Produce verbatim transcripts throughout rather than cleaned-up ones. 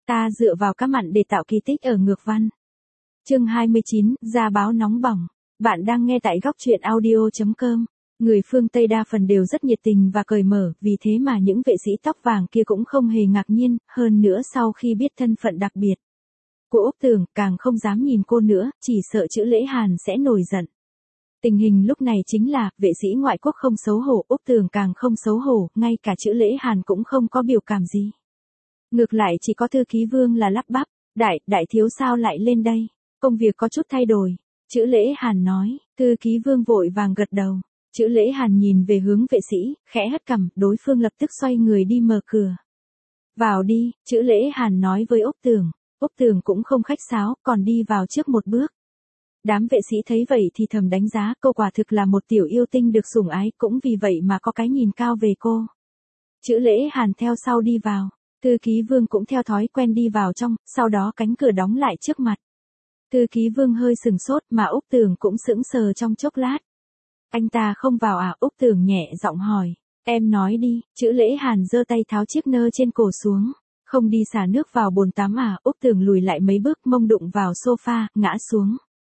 Ta dựa vào cá mặn để tạo kỳ tích ở ngược văn. Chương hai mươi chín, ra báo nóng bỏng. Bạn đang nghe tại góc truyện audio chấm com. Người phương Tây đa phần đều rất nhiệt tình và cởi mở, vì thế mà những vệ sĩ tóc vàng kia cũng không hề ngạc nhiên, hơn nữa sau khi biết thân phận đặc biệt của Úc Tường, càng không dám nhìn cô nữa, chỉ sợ chữ Lễ Hàn sẽ nổi giận. Tình hình lúc này chính là, vệ sĩ ngoại quốc không xấu hổ, Úc Tường càng không xấu hổ, ngay cả chữ Lễ Hàn cũng không có biểu cảm gì. Ngược lại chỉ có thư ký Vương là lắp bắp, đại, đại thiếu sao lại lên đây, công việc có chút thay đổi. Chữ Lễ Hàn nói, thư ký Vương vội vàng gật đầu. Chữ Lễ Hàn nhìn về hướng vệ sĩ, khẽ hất cằm, đối phương lập tức xoay người đi mở cửa. Vào đi, chữ Lễ Hàn nói với Úc Tường. Úc Tường cũng không khách sáo, còn đi vào trước một bước. Đám vệ sĩ thấy vậy thì thầm đánh giá cô quả thực là một tiểu yêu tinh được sủng ái, cũng vì vậy mà có cái nhìn cao về cô. Chữ Lễ Hàn theo sau đi vào. Thư ký Vương cũng theo thói quen đi vào trong, sau đó cánh cửa đóng lại trước mặt. Thư ký Vương hơi sừng sốt mà Úc Tường cũng sững sờ trong chốc lát. Anh ta không vào à? Úc Tường nhẹ giọng hỏi. Em nói đi, chữ Lễ Hàn giơ tay tháo chiếc nơ trên cổ xuống. Không đi xả nước vào bồn tắm à? Úc Tường lùi lại mấy bước, mông đụng vào sofa, ngã xuống.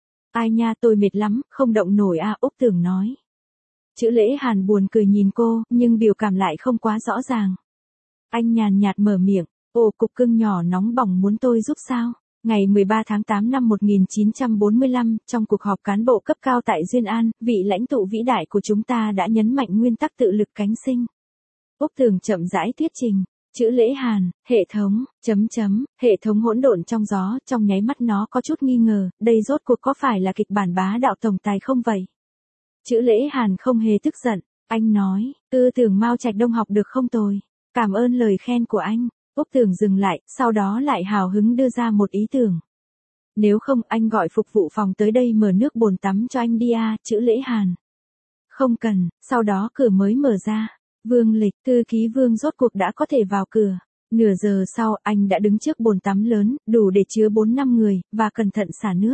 Ai nha, tôi mệt lắm, không động nổi à? Úc Tường nói. Chữ Lễ Hàn buồn cười nhìn cô, nhưng biểu cảm lại không quá rõ ràng. Anh nhàn nhạt mở miệng, ồ, cục cưng nhỏ nóng bỏng muốn tôi giúp sao? Ngày mười ba tháng tám năm một nghìn chín trăm bốn mươi lăm, trong cuộc họp cán bộ cấp cao tại Duyên An, vị lãnh tụ vĩ đại của chúng ta đã nhấn mạnh nguyên tắc tự lực cánh sinh. Úc Tường chậm rãi thuyết trình. Chữ Lễ Hàn, hệ thống, chấm chấm, hệ thống hỗn độn trong gió, trong nháy mắt nó có chút nghi ngờ, đây rốt cuộc có phải là kịch bản bá đạo tổng tài không vậy? Chữ Lễ Hàn không hề tức giận, anh nói, tư tưởng Mao Trạch Đông học được không tồi. Cảm ơn lời khen của anh. Úc Tường dừng lại, sau đó lại hào hứng đưa ra một ý tưởng. Nếu không, anh gọi phục vụ phòng tới đây mở nước bồn tắm cho anh đi à? Chữ Lễ Hàn. Không cần, sau đó cửa mới mở ra. Vương Lịch, thư ký Vương rốt cuộc đã có thể vào cửa. Nửa giờ sau, anh đã đứng trước bồn tắm lớn, đủ để chứa bốn năm người, và cẩn thận xả nước.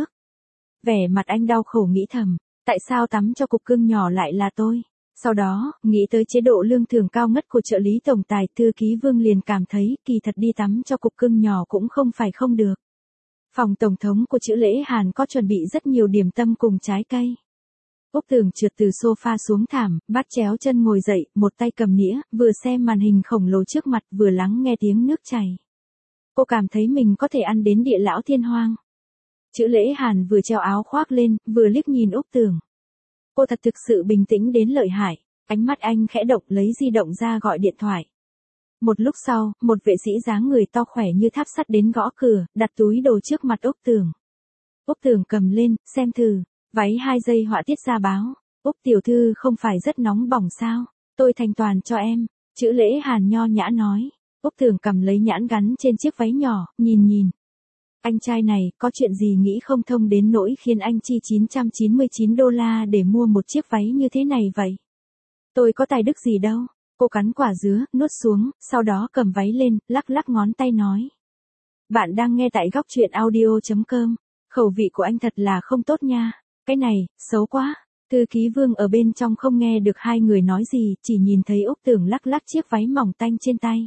Vẻ mặt anh đau khổ nghĩ thầm, tại sao tắm cho cục cưng nhỏ lại là tôi? Sau đó, nghĩ tới chế độ lương thưởng cao ngất của trợ lý tổng tài, thư ký Vương liền cảm thấy, kỳ thật đi tắm cho cục cưng nhỏ cũng không phải không được. Phòng tổng thống của chữ Lễ Hàn có chuẩn bị rất nhiều điểm tâm cùng trái cây. Úc Tường trượt từ sofa xuống thảm, bắt chéo chân ngồi dậy, một tay cầm nĩa, vừa xem màn hình khổng lồ trước mặt, vừa lắng nghe tiếng nước chảy. Cô cảm thấy mình có thể ăn đến địa lão thiên hoang. Chữ Lễ Hàn vừa treo áo khoác lên, vừa liếc nhìn Úc Tường. Cô thật thực sự bình tĩnh đến lợi hại, ánh mắt anh khẽ động, lấy di động ra gọi điện thoại. Một lúc sau, một vệ sĩ dáng người to khỏe như tháp sắt đến gõ cửa, đặt túi đồ trước mặt Úc Tường. Úc Tường cầm lên, xem thử, váy hai giây họa tiết ra báo. Úc tiểu thư không phải rất nóng bỏng sao? Tôi thành toàn cho em. Chữ Lễ Hàn nho nhã nói. Úc Tường cầm lấy nhãn gắn trên chiếc váy nhỏ, nhìn nhìn. Anh trai này, có chuyện gì nghĩ không thông đến nỗi khiến anh chi chín trăm chín mươi chín đô la để mua một chiếc váy như thế này vậy? Tôi có tài đức gì đâu. Cô cắn quả dứa, nuốt xuống, sau đó cầm váy lên, lắc lắc ngón tay nói. Bạn đang nghe tại góc truyện audio chấm com. Khẩu vị của anh thật là không tốt nha. Cái này, xấu quá. Thư ký Vương ở bên trong không nghe được hai người nói gì, chỉ nhìn thấy Úc Tường lắc lắc chiếc váy mỏng tanh trên tay.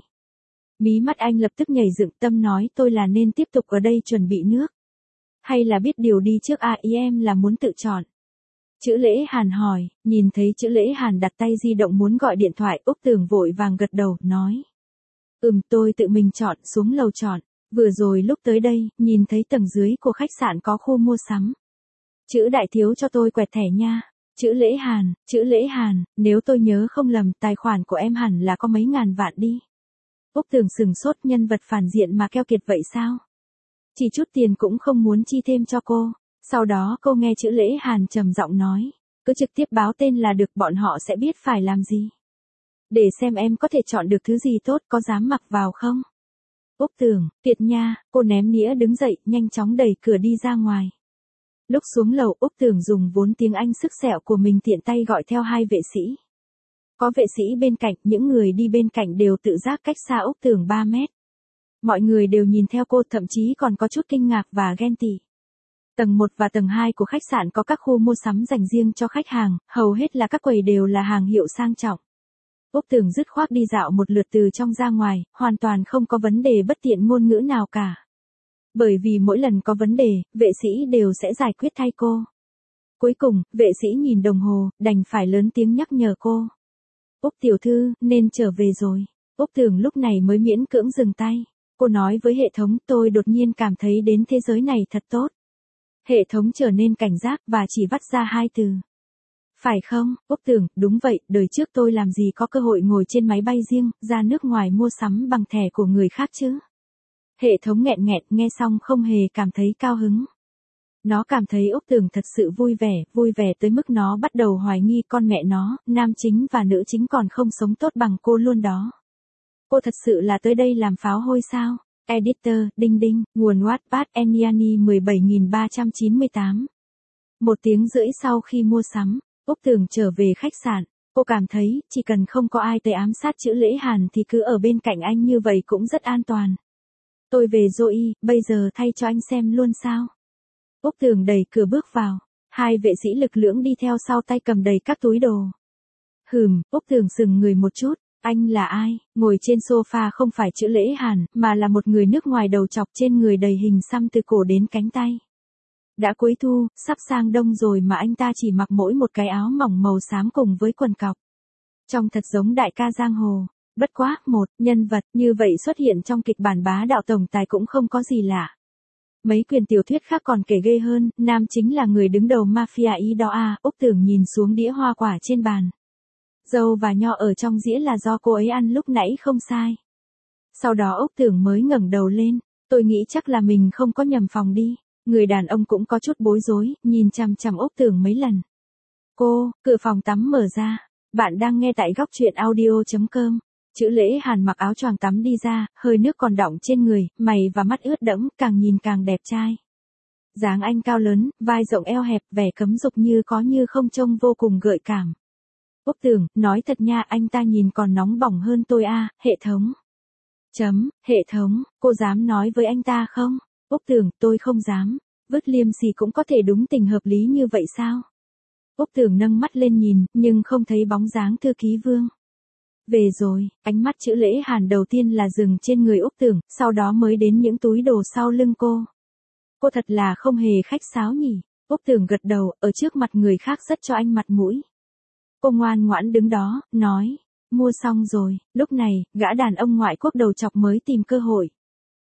Mí mắt anh lập tức nhảy dựng, tâm nói tôi là nên tiếp tục ở đây chuẩn bị nước. Hay là biết điều đi trước à? Ý em là muốn tự chọn. Chữ Lễ Hàn hỏi, nhìn thấy chữ Lễ Hàn đặt tay di động muốn gọi điện thoại, Úc Tường vội vàng gật đầu, nói. Ừm, tôi tự mình chọn, xuống lầu chọn. Vừa rồi lúc tới đây, nhìn thấy tầng dưới của khách sạn có khu mua sắm. Chữ đại thiếu cho tôi quẹt thẻ nha. Chữ Lễ Hàn, chữ Lễ Hàn, nếu tôi nhớ không lầm, tài khoản của em hẳn là có mấy ngàn vạn đi. Úc Tường sừng sốt, nhân vật phản diện mà keo kiệt vậy sao? Chỉ chút tiền cũng không muốn chi thêm cho cô. Sau đó cô nghe chữ Lễ Hàn trầm giọng nói, cứ trực tiếp báo tên là được, bọn họ sẽ biết phải làm gì. Để xem em có thể chọn được thứ gì tốt, có dám mặc vào không? Úc Tường, tiệt nha, cô ném nĩa đứng dậy, nhanh chóng đẩy cửa đi ra ngoài. Lúc xuống lầu, Úc Tường dùng vốn tiếng Anh sức sẹo của mình tiện tay gọi theo hai vệ sĩ. Có vệ sĩ bên cạnh, những người đi bên cạnh đều tự giác cách xa Úc Tường ba mét. Mọi người đều nhìn theo cô, thậm chí còn có chút kinh ngạc và ghen tị. Tầng một và tầng hai của khách sạn có các khu mua sắm dành riêng cho khách hàng, hầu hết là các quầy đều là hàng hiệu sang trọng. Úc Tường dứt khoát đi dạo một lượt từ trong ra ngoài, hoàn toàn không có vấn đề bất tiện ngôn ngữ nào cả. Bởi vì mỗi lần có vấn đề, vệ sĩ đều sẽ giải quyết thay cô. Cuối cùng, vệ sĩ nhìn đồng hồ, đành phải lớn tiếng nhắc nhở cô. Úc tiểu thư, nên trở về rồi. Úc Tường lúc này mới miễn cưỡng dừng tay. Cô nói với hệ thống, tôi đột nhiên cảm thấy đến thế giới này thật tốt. Hệ thống trở nên cảnh giác và chỉ vắt ra hai từ. Phải không, Úc Tường, đúng vậy, đời trước tôi làm gì có cơ hội ngồi trên máy bay riêng, ra nước ngoài mua sắm bằng thẻ của người khác chứ. Hệ thống nghẹn nghẹn nghe xong không hề cảm thấy cao hứng. Nó cảm thấy Úc Tường thật sự vui vẻ, vui vẻ tới mức nó bắt đầu hoài nghi con mẹ nó, nam chính và nữ chính còn không sống tốt bằng cô luôn đó. Cô thật sự là tới đây làm pháo hôi sao? Editor, đinh đinh, nguồn Wattpad Eniani mười bảy nghìn ba trăm chín mươi tám. Một tiếng rưỡi sau khi mua sắm, Úc Tường trở về khách sạn. Cô cảm thấy, chỉ cần không có ai tới ám sát chữ Lễ Hàn thì cứ ở bên cạnh anh như vậy cũng rất an toàn. Tôi về rồi, bây giờ thay cho anh xem luôn sao? Úc Tường đẩy cửa bước vào. Hai vệ sĩ lực lưỡng đi theo sau tay cầm đầy các túi đồ. Hừm, Úc Tường sừng người một chút. Anh là ai? Ngồi trên sofa không phải chữ Lễ Hàn, mà là một người nước ngoài đầu chọc trên người đầy hình xăm từ cổ đến cánh tay. Đã cuối thu, sắp sang đông rồi mà anh ta chỉ mặc mỗi một cái áo mỏng màu xám cùng với quần cọc. Trông thật giống đại ca giang hồ. Bất quá, một nhân vật như vậy xuất hiện trong kịch bản bá đạo tổng tài cũng không có gì lạ. Mấy quyển tiểu thuyết khác còn kể ghê hơn, nam chính là người đứng đầu mafia ý đó à, Úc Tường nhìn xuống đĩa hoa quả trên bàn. Dâu và nho ở trong dĩa là do cô ấy ăn lúc nãy không sai. Sau đó Úc Tường mới ngẩng đầu lên, tôi nghĩ chắc là mình không có nhầm phòng đi. Người đàn ông cũng có chút bối rối, nhìn chằm chằm Úc Tường mấy lần. Cô, cửa phòng tắm mở ra. Bạn đang nghe tại góc truyện audio chấm com. Chữ Lễ Hàn mặc áo choàng tắm đi ra, hơi nước còn đọng trên người, mày và mắt ướt đẫm, càng nhìn càng đẹp trai. Dáng anh cao lớn, vai rộng eo hẹp, vẻ cấm dục như có như không trông vô cùng gợi cảm. Úc Tường, nói thật nha, anh ta nhìn còn nóng bỏng hơn tôi à, hệ thống. Chấm, hệ thống, cô dám nói với anh ta không? Úc Tường, tôi không dám. Vứt liêm sỉ cũng có thể đúng tình hợp lý như vậy sao? Úc Tường nâng mắt lên nhìn, nhưng không thấy bóng dáng thư ký Vương. Về rồi, ánh mắt chữ Lễ Hàn đầu tiên là dừng trên người Úc Tường, sau đó mới đến những túi đồ sau lưng cô. Cô thật là không hề khách sáo nhỉ. Úc Tường gật đầu, ở trước mặt người khác rất cho anh mặt mũi. Cô ngoan ngoãn đứng đó, nói, mua xong rồi. Lúc này, gã đàn ông ngoại quốc đầu chọc mới tìm cơ hội.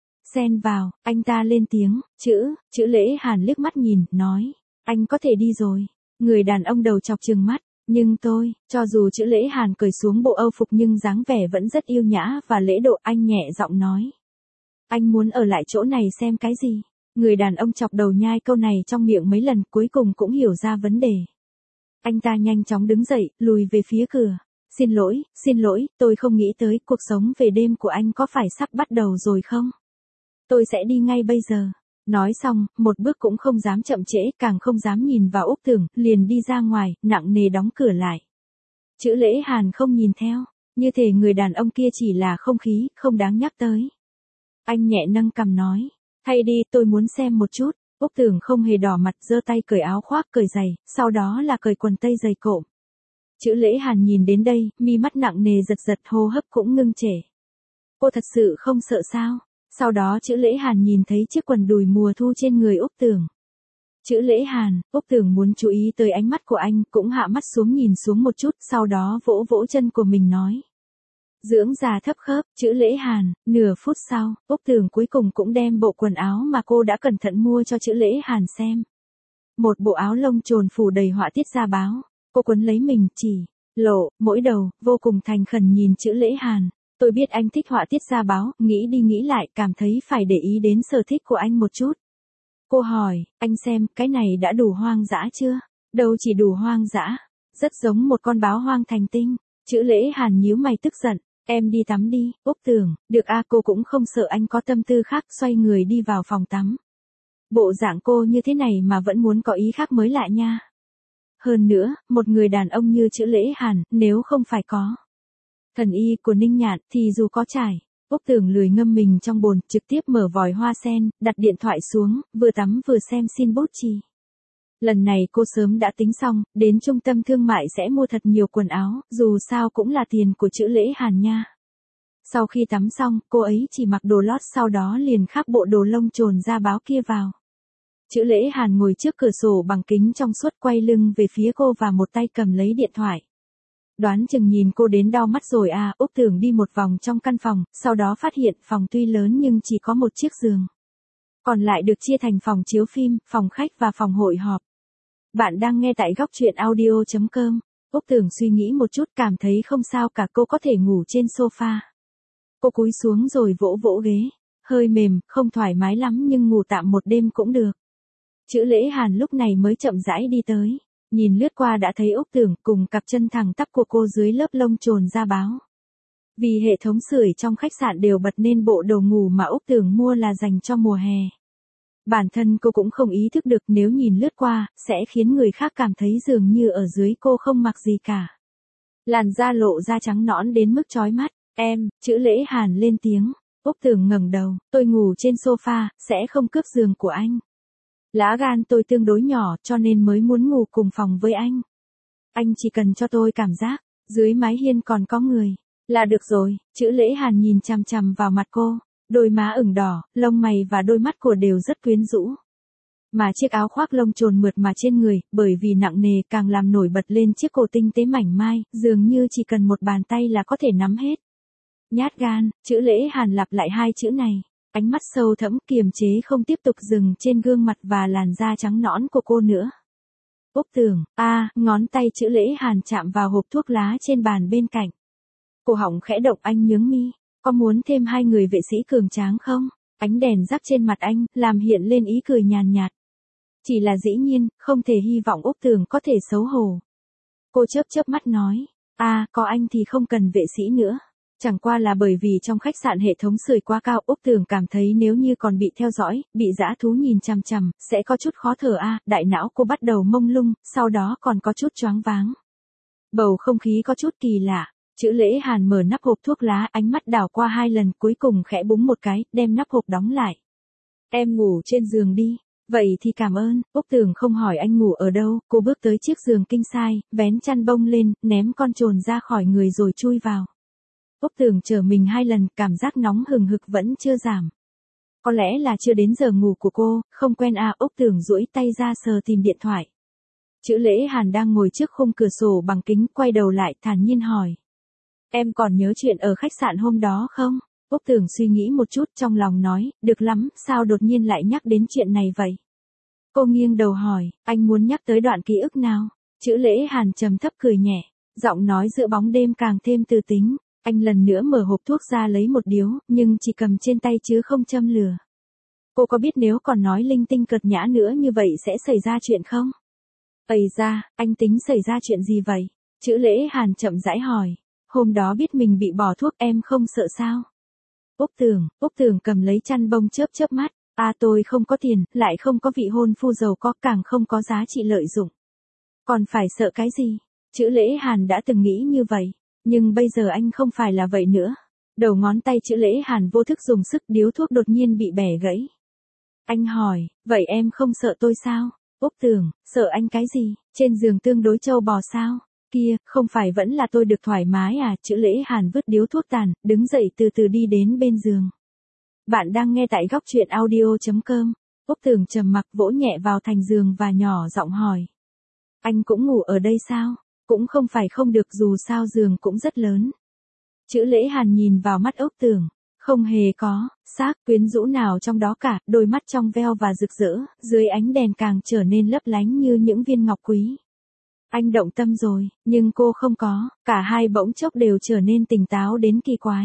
Xen vào, anh ta lên tiếng, chữ, chữ Lễ Hàn liếc mắt nhìn, nói, anh có thể đi rồi. Người đàn ông đầu chọc trừng mắt, nhưng tôi, cho dù chữ Lễ Hàn cởi xuống bộ âu phục nhưng dáng vẻ vẫn rất yêu nhã và lễ độ, anh nhẹ giọng nói. Anh muốn ở lại chỗ này xem cái gì? Người đàn ông chọc đầu nhai câu này trong miệng mấy lần, cuối cùng cũng hiểu ra vấn đề. Anh ta nhanh chóng đứng dậy, lùi về phía cửa. Xin lỗi, xin lỗi, tôi không nghĩ tới cuộc sống về đêm của anh có phải sắp bắt đầu rồi không? Tôi sẽ đi ngay bây giờ. Nói xong, một bước cũng không dám chậm trễ, càng không dám nhìn vào Úc Tường, liền đi ra ngoài, nặng nề đóng cửa lại. Chữ Lễ Hàn không nhìn theo, như thể người đàn ông kia chỉ là không khí, không đáng nhắc tới. Anh nhẹ nâng cằm nói, thay đi, tôi muốn xem một chút. Úc Tường không hề đỏ mặt, giơ tay cởi áo khoác, cởi giày, sau đó là cởi quần tây dày cộm. Chữ Lễ Hàn nhìn đến đây, mi mắt nặng nề giật giật, hô hấp cũng ngưng trệ. Cô thật sự không sợ sao? Sau đó chữ Lễ Hàn nhìn thấy chiếc quần đùi mùa thu trên người Úc Tường. Chữ Lễ Hàn, Úc Tường muốn chú ý tới ánh mắt của anh, cũng hạ mắt xuống nhìn xuống một chút, sau đó vỗ vỗ chân của mình nói. Dưỡng già thấp khớp, chữ Lễ Hàn, nửa phút sau, Úc Tường cuối cùng cũng đem bộ quần áo mà cô đã cẩn thận mua cho chữ Lễ Hàn xem. Một bộ áo lông trồn phủ đầy họa tiết gia báo, cô quấn lấy mình, chỉ, lộ, mỗi đầu, vô cùng thành khẩn nhìn chữ Lễ Hàn. Tôi biết anh thích họa tiết gia báo, nghĩ đi nghĩ lại, cảm thấy phải để ý đến sở thích của anh một chút. Cô hỏi, anh xem, cái này đã đủ hoang dã chưa? Đâu chỉ đủ hoang dã, rất giống một con báo hoang thành tinh. Chữ Lễ Hàn nhíu mày tức giận, em đi tắm đi. Úc Tường, được a, cô cũng không sợ anh có tâm tư khác, xoay người đi vào phòng tắm. Bộ dạng cô như thế này mà vẫn muốn có ý khác mới lạ nha. Hơn nữa, một người đàn ông như chữ Lễ Hàn, nếu không phải có thần y của Ninh Nhạn thì dù có trải. Úc Tường lười ngâm mình trong bồn, trực tiếp mở vòi hoa sen, đặt điện thoại xuống, vừa tắm vừa xem xin bút chì. Lần này cô sớm đã tính xong, đến trung tâm thương mại sẽ mua thật nhiều quần áo, dù sao cũng là tiền của Chữ Lễ Hàn nha. Sau khi tắm xong, cô ấy chỉ mặc đồ lót sau đó liền khắc bộ đồ lông trồn da báo kia vào. Chữ Lễ Hàn ngồi trước cửa sổ bằng kính trong suốt quay lưng về phía cô và một tay cầm lấy điện thoại. Đoán chừng nhìn cô đến đau mắt rồi à, Úc Tưởng đi một vòng trong căn phòng, sau đó phát hiện phòng tuy lớn nhưng chỉ có một chiếc giường. Còn lại được chia thành phòng chiếu phim, phòng khách và phòng hội họp. Bạn đang nghe tại góc truyện audio chấm com. Úc Tưởng suy nghĩ một chút cảm thấy không sao cả, cô có thể ngủ trên sofa. Cô cúi xuống rồi vỗ vỗ ghế. Hơi mềm, không thoải mái lắm nhưng ngủ tạm một đêm cũng được. Chữ Lễ Hàn lúc này mới chậm rãi đi tới. Nhìn lướt qua đã thấy Úc Tưởng cùng cặp chân thẳng tắp của cô dưới lớp lông trồn da báo. Vì hệ thống sưởi trong khách sạn đều bật nên bộ đồ ngủ mà Úc Tưởng mua là dành cho mùa hè. Bản thân cô cũng không ý thức được nếu nhìn lướt qua, sẽ khiến người khác cảm thấy dường như ở dưới cô không mặc gì cả. Làn da lộ da trắng nõn đến mức chói mắt. Em, Chữ Lễ Hàn lên tiếng. Úc Tưởng ngẩng đầu, tôi ngủ trên sofa, sẽ không cướp giường của anh. Lá gan tôi tương đối nhỏ cho nên mới muốn ngủ cùng phòng với anh. Anh chỉ cần cho tôi cảm giác, dưới mái hiên còn có người, là được rồi. Chữ Lễ Hàn nhìn chằm chằm vào mặt cô, đôi má ửng đỏ, lông mày và đôi mắt của đều rất quyến rũ. Mà chiếc áo khoác lông trồn mượt mà trên người, bởi vì nặng nề càng làm nổi bật lên chiếc cổ tinh tế mảnh mai, dường như chỉ cần một bàn tay là có thể nắm hết. Nhát gan, Chữ Lễ Hàn lặp lại hai chữ này. Ánh mắt sâu thẫm kiềm chế không tiếp tục dừng trên gương mặt và làn da trắng nõn của cô nữa. Úc Tưởng, a, à, ngón tay Chữ Lễ Hàn chạm vào hộp thuốc lá trên bàn bên cạnh. Cổ họng khẽ động, anh nhướng mi. Có muốn thêm hai người vệ sĩ cường tráng không? Ánh đèn rắc trên mặt anh, làm hiện lên ý cười nhàn nhạt. Chỉ là dĩ nhiên, không thể hy vọng Úc Tưởng có thể xấu hổ. Cô chớp chớp mắt nói, a, à, có anh thì không cần vệ sĩ nữa. Chẳng qua là bởi vì trong khách sạn hệ thống sưởi quá cao, Úc Tưởng cảm thấy nếu như còn bị theo dõi, bị dã thú nhìn chằm chằm, sẽ có chút khó thở a, à, đại não cô bắt đầu mông lung, sau đó còn có chút choáng váng. Bầu không khí có chút kỳ lạ. Chữ Lễ Hàn mở nắp hộp thuốc lá, ánh mắt đảo qua hai lần, cuối cùng khẽ búng một cái, đem nắp hộp đóng lại. Em ngủ trên giường đi. Vậy thì cảm ơn. Úc Tưởng không hỏi anh ngủ ở đâu, cô bước tới chiếc giường king size, vén chăn bông lên, ném con trồn ra khỏi người rồi chui vào. Úc Tưởng chờ mình hai lần, cảm giác nóng hừng hực vẫn chưa giảm. Có lẽ là chưa đến giờ ngủ của cô, không quen à. Úc Tưởng duỗi tay ra sờ tìm điện thoại. Chữ Lễ Hàn đang ngồi trước khung cửa sổ bằng kính, quay đầu lại thản nhiên hỏi. Em còn nhớ chuyện ở khách sạn hôm đó không? Úc Tưởng suy nghĩ một chút trong lòng nói, được lắm, sao đột nhiên lại nhắc đến chuyện này vậy? Cô nghiêng đầu hỏi, anh muốn nhắc tới đoạn ký ức nào? Chữ Lễ Hàn trầm thấp cười nhẹ, giọng nói giữa bóng đêm càng thêm từ tính. Anh lần nữa mở hộp thuốc ra lấy một điếu, nhưng chỉ cầm trên tay chứ không châm lửa. Cô có biết nếu còn nói linh tinh cợt nhã nữa như vậy sẽ xảy ra chuyện không? Ây da, anh tính xảy ra chuyện gì vậy? Chữ Lễ Hàn chậm rãi hỏi. Hôm đó biết mình bị bỏ thuốc em không sợ sao? Úc Tưởng, Úc Tưởng cầm lấy chăn bông chớp chớp mắt. À tôi không có tiền, lại không có vị hôn phu giàu có, càng không có giá trị lợi dụng. Còn phải sợ cái gì? Chữ Lễ Hàn đã từng nghĩ như vậy. Nhưng bây giờ anh không phải là vậy nữa. Đầu ngón tay Chữ Lễ Hàn vô thức dùng sức, điếu thuốc đột nhiên bị bẻ gãy. Anh hỏi, vậy em không sợ tôi sao? Úc Tưởng, sợ anh cái gì? Trên giường tương đối trâu bò sao? Kia, không phải vẫn là tôi được thoải mái à? Chữ Lễ Hàn vứt điếu thuốc tàn, đứng dậy từ từ đi đến bên giường. Bạn đang nghe tại góc truyện audio chấm com. Úc Tưởng trầm mặc vỗ nhẹ vào thành giường và nhỏ giọng hỏi. Anh cũng ngủ ở đây sao? Cũng không phải không được, dù sao giường cũng rất lớn. Chữ Lễ Hàn nhìn vào mắt Úc Tưởng. Không hề có, xác quyến rũ nào trong đó cả, đôi mắt trong veo và rực rỡ, dưới ánh đèn càng trở nên lấp lánh như những viên ngọc quý. Anh động tâm rồi, nhưng cô không có, cả hai bỗng chốc đều trở nên tỉnh táo đến kỳ quái.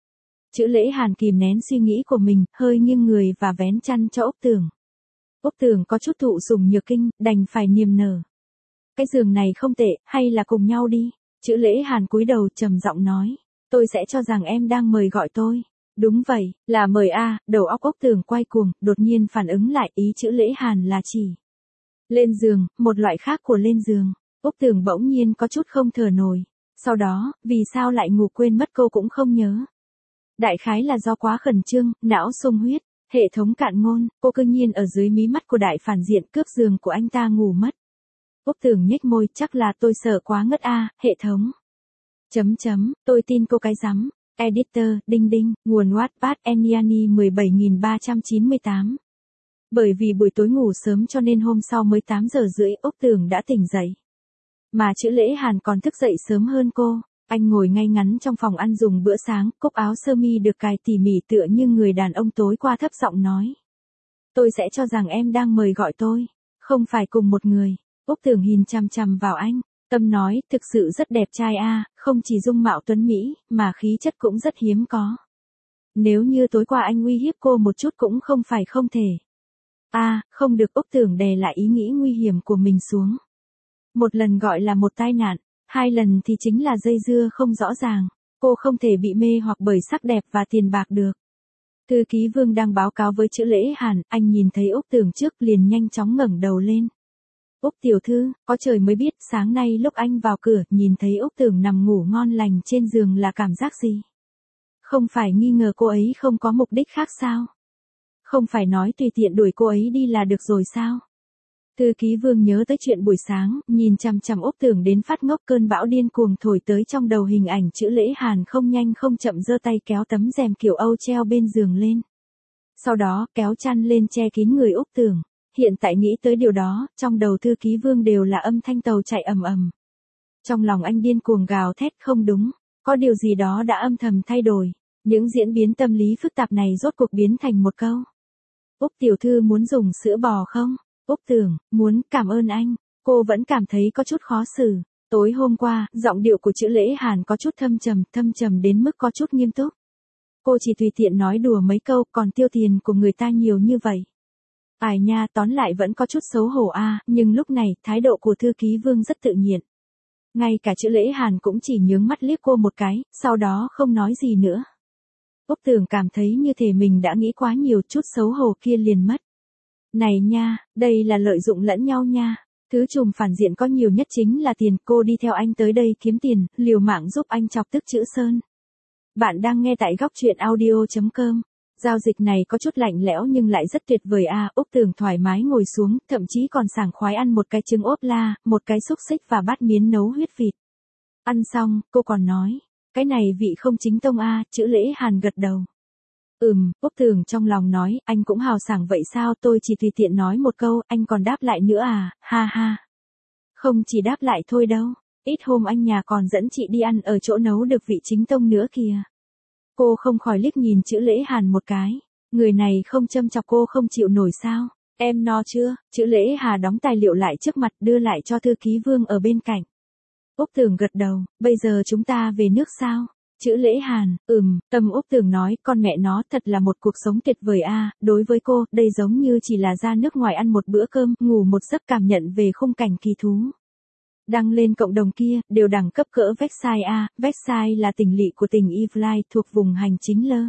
Chữ Lễ Hàn kìm nén suy nghĩ của mình, hơi nghiêng người và vén chăn cho Úc Tưởng. Úc Tưởng có chút thụ sủng nhược kinh, đành phải niềm nở. Cái giường này không tệ, hay là cùng nhau đi? Chữ Lễ Hàn cúi đầu trầm giọng nói. Tôi sẽ cho rằng em đang mời gọi tôi. Đúng vậy, là mời a. À, đầu óc Úc Tưởng quay cuồng, đột nhiên phản ứng lại ý Chữ Lễ Hàn là chỉ. Lên giường, một loại khác của lên giường. Úc Tưởng bỗng nhiên có chút không thở nổi. Sau đó, vì sao lại ngủ quên mất cô cũng không nhớ. Đại khái là do quá khẩn trương, não xung huyết, Hệ thống cạn ngôn, cô cư nhiên ở dưới mí mắt của đại phản diện cướp giường của anh ta ngủ mất. Úc Tường nhếch môi, chắc là tôi sợ quá ngất a, hệ thống. Chấm chấm, tôi tin cô cái rắm. Editor, đinh đinh, nguồn Wattpad Eniani mười bảy nghìn ba trăm chín mươi tám. Bởi vì buổi tối ngủ sớm cho nên hôm sau mới tám giờ rưỡi Úc Tường đã tỉnh dậy. Mà chữ Lễ Hàn còn thức dậy sớm hơn cô. Anh ngồi ngay ngắn trong phòng ăn dùng bữa sáng, cúc áo sơ mi được cài tỉ mỉ tựa như người đàn ông tối qua thấp giọng nói. Tôi sẽ cho rằng em đang mời gọi tôi, không phải cùng một người. Úc Tường nhìn chằm chằm vào anh, tâm nói, thực sự rất đẹp trai a, không chỉ dung mạo tuấn mỹ, mà khí chất cũng rất hiếm có. Nếu như tối qua anh uy hiếp cô một chút cũng không phải không thể. A, không được. Úc Tường đè lại ý nghĩ nguy hiểm của mình xuống. Một lần gọi là một tai nạn, hai lần thì chính là dây dưa không rõ ràng, cô không thể bị mê hoặc bởi sắc đẹp và tiền bạc được. Thư ký Vương đang báo cáo với chữ Lễ Hàn, anh nhìn thấy Úc Tường trước liền nhanh chóng ngẩng đầu lên. Úc tiểu thư, có trời mới biết sáng nay lúc anh vào cửa nhìn thấy Úc Tường nằm ngủ ngon lành trên giường là cảm giác gì? Không phải nghi ngờ cô ấy không có mục đích khác sao? Không phải nói tùy tiện đuổi cô ấy đi là được rồi sao? Thư ký Vương nhớ tới chuyện buổi sáng, nhìn chằm chằm Úc Tường đến phát ngốc, cơn bão điên cuồng thổi tới trong đầu hình ảnh chữ Lễ Hàn không nhanh không chậm giơ tay kéo tấm rèm kiểu Âu treo bên giường lên. Sau đó, kéo chăn lên che kín người Úc Tường. Hiện tại nghĩ tới điều đó, trong đầu Thư ký Vương đều là âm thanh tàu chạy ầm ầm. Trong lòng anh điên cuồng gào thét, không đúng, có điều gì đó đã âm thầm thay đổi. Những diễn biến tâm lý phức tạp này rốt cuộc biến thành một câu. Úc tiểu thư muốn dùng sữa bò không? Úc Tường, muốn, cảm ơn anh. Cô vẫn cảm thấy có chút khó xử. Tối hôm qua, giọng điệu của chữ Lễ Hàn có chút thâm trầm, thâm trầm đến mức có chút nghiêm túc. Cô chỉ tùy tiện nói đùa mấy câu, còn tiêu tiền của người ta nhiều như vậy. Ai nha, tóm lại vẫn có chút xấu hổ a, nhưng lúc này, thái độ của Thư ký Vương rất tự nhiên. Ngay cả chữ Lễ Hàn cũng chỉ nhướng mắt liếc cô một cái, sau đó không nói gì nữa. Úc Tường cảm thấy như thể mình đã nghĩ quá nhiều, chút xấu hổ kia liền mất. Này nha, đây là lợi dụng lẫn nhau nha. Thứ trùm phản diện có nhiều nhất chính là tiền, cô đi theo anh tới đây kiếm tiền, liều mạng giúp anh chọc tức chữ Sơn. Bạn đang nghe tại góc truyện audio chấm com. Giao dịch này có chút lạnh lẽo nhưng lại rất tuyệt vời a. Úc Tường thoải mái ngồi xuống, thậm chí còn sảng khoái ăn một cái trứng ốp la, một cái xúc xích và bát miến nấu huyết vịt. Ăn xong, cô còn nói, cái này vị không chính tông a. Chữ Lễ Hàn gật đầu. Ừm, Úc Tường trong lòng nói, anh cũng hào sảng vậy sao, tôi chỉ tùy tiện nói một câu, anh còn đáp lại nữa à, ha ha. Không chỉ đáp lại thôi đâu, ít hôm anh nhà còn dẫn chị đi ăn ở chỗ nấu được vị chính tông nữa kìa. Cô không khỏi liếc nhìn chữ Lễ Hàn một cái, người này không châm chọc cô không chịu nổi sao, em no chưa? Chữ Lễ Hà đóng tài liệu lại trước mặt đưa lại cho Thư ký Vương ở bên cạnh. Úc Tường gật đầu, bây giờ chúng ta về nước sao? Chữ Lễ Hàn, ừm, Tâm Úc Tường nói, con mẹ nó thật là một cuộc sống tuyệt vời a. Đối với cô, đây giống như chỉ là ra nước ngoài ăn một bữa cơm, ngủ một giấc, cảm nhận về khung cảnh kỳ thú. Đăng lên cộng đồng kia, đều đẳng cấp cỡ Versailles a. Versailles là tỉnh lỵ của tỉnh Yvelines thuộc vùng hành chính Le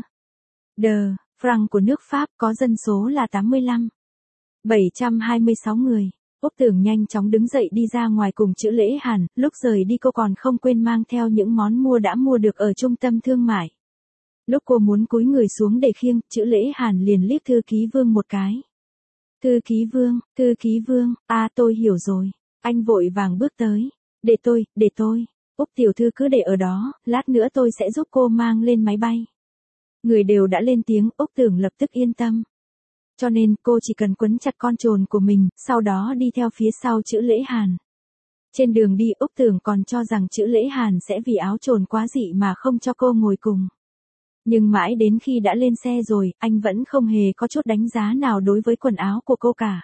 de France của nước Pháp, có dân số là tám mươi lăm nghìn bảy trăm hai mươi sáu người. Úc Tường nhanh chóng đứng dậy đi ra ngoài cùng chữ Lễ Hàn, lúc rời đi cô còn không quên mang theo những món mua đã mua được ở trung tâm thương mại. Lúc cô muốn cúi người xuống để khiêng, chữ Lễ Hàn liền liếc Thư ký Vương một cái. Thư ký Vương, Thư ký Vương, à tôi hiểu rồi. Anh vội vàng bước tới. Để tôi, để tôi. Úc tiểu thư cứ để ở đó, lát nữa tôi sẽ giúp cô mang lên máy bay. Người đều đã lên tiếng, Úc Tường lập tức yên tâm. Cho nên cô chỉ cần quấn chặt con trồn của mình, sau đó đi theo phía sau chữ Lễ Hàn. Trên đường đi Úc Tường còn cho rằng chữ Lễ Hàn sẽ vì áo trồn quá dị mà không cho cô ngồi cùng. Nhưng mãi đến khi đã lên xe rồi, anh vẫn không hề có chút đánh giá nào đối với quần áo của cô cả.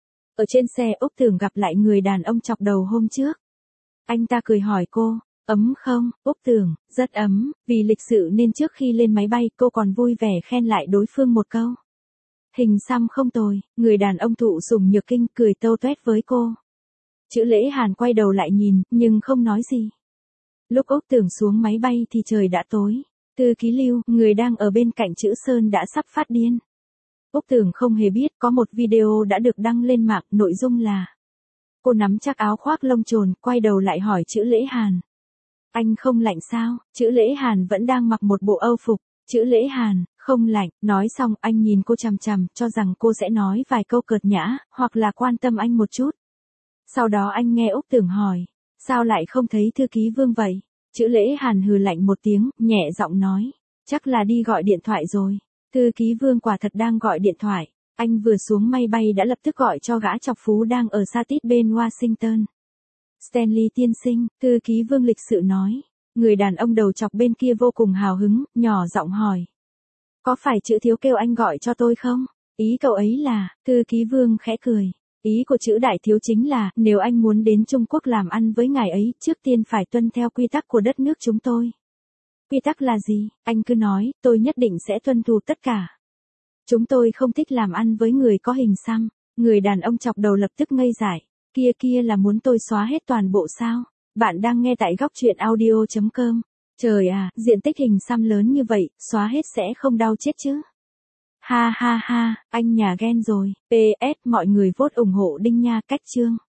Ở trên xe Úc Tường gặp lại người đàn ông chọc đầu hôm trước. Anh ta cười hỏi cô, ấm không? Úc Tường, rất ấm, vì lịch sự nên trước khi lên máy bay cô còn vui vẻ khen lại đối phương một câu. Hình xăm không tồi, người đàn ông thụ sủng nhược kinh cười tâu tuét với cô. Chữ Lễ Hàn quay đầu lại nhìn, nhưng không nói gì. Lúc Úc Tường xuống máy bay thì trời đã tối. Thư ký Lưu, người đang ở bên cạnh chữ Sơn đã sắp phát điên. Úc Tường không hề biết có một video đã được đăng lên mạng, nội dung là cô nắm chắc áo khoác lông trồn, quay đầu lại hỏi chữ Lễ Hàn. Anh không lạnh sao? Chữ Lễ Hàn vẫn đang mặc một bộ âu phục. Chữ Lễ Hàn, Không lạnh, nói xong anh nhìn cô chằm chằm, cho rằng cô sẽ nói vài câu cợt nhã, hoặc là quan tâm anh một chút. Sau đó anh nghe Úc Tưởng hỏi, sao lại không thấy thư ký Vương vậy? Chữ Lễ Hàn hừ lạnh một tiếng, nhẹ giọng nói, chắc là đi gọi điện thoại rồi. Thư ký Vương quả thật đang gọi điện thoại, anh vừa xuống máy bay đã lập tức gọi cho gã chọc phú đang ở xa tít bên Washington. Stanley tiên sinh, thư ký Vương lịch sự nói. Người đàn ông đầu chọc bên kia vô cùng hào hứng, nhỏ giọng hỏi. Có phải chữ Thiếu kêu anh gọi cho tôi không? Ý cậu ấy là, thư ký Vương khẽ cười. Ý của chữ Đại Thiếu chính là, nếu anh muốn đến Trung Quốc làm ăn với ngài ấy, trước tiên phải tuân theo quy tắc của đất nước chúng tôi. Quy tắc là gì? Anh cứ nói, tôi nhất định sẽ tuân thủ tất cả. Chúng tôi không thích làm ăn với người có hình xăm. Người đàn ông chọc đầu lập tức ngây dại. Kia kia là muốn tôi xóa hết toàn bộ sao? Bạn đang nghe tại góc truyện audio chấm com. Trời à, diện tích hình xăm lớn như vậy, xóa hết sẽ không đau chết chứ? Ha ha ha, anh nhà ghen rồi. pê ét mọi người vote ủng hộ Đinh Nha cách chương.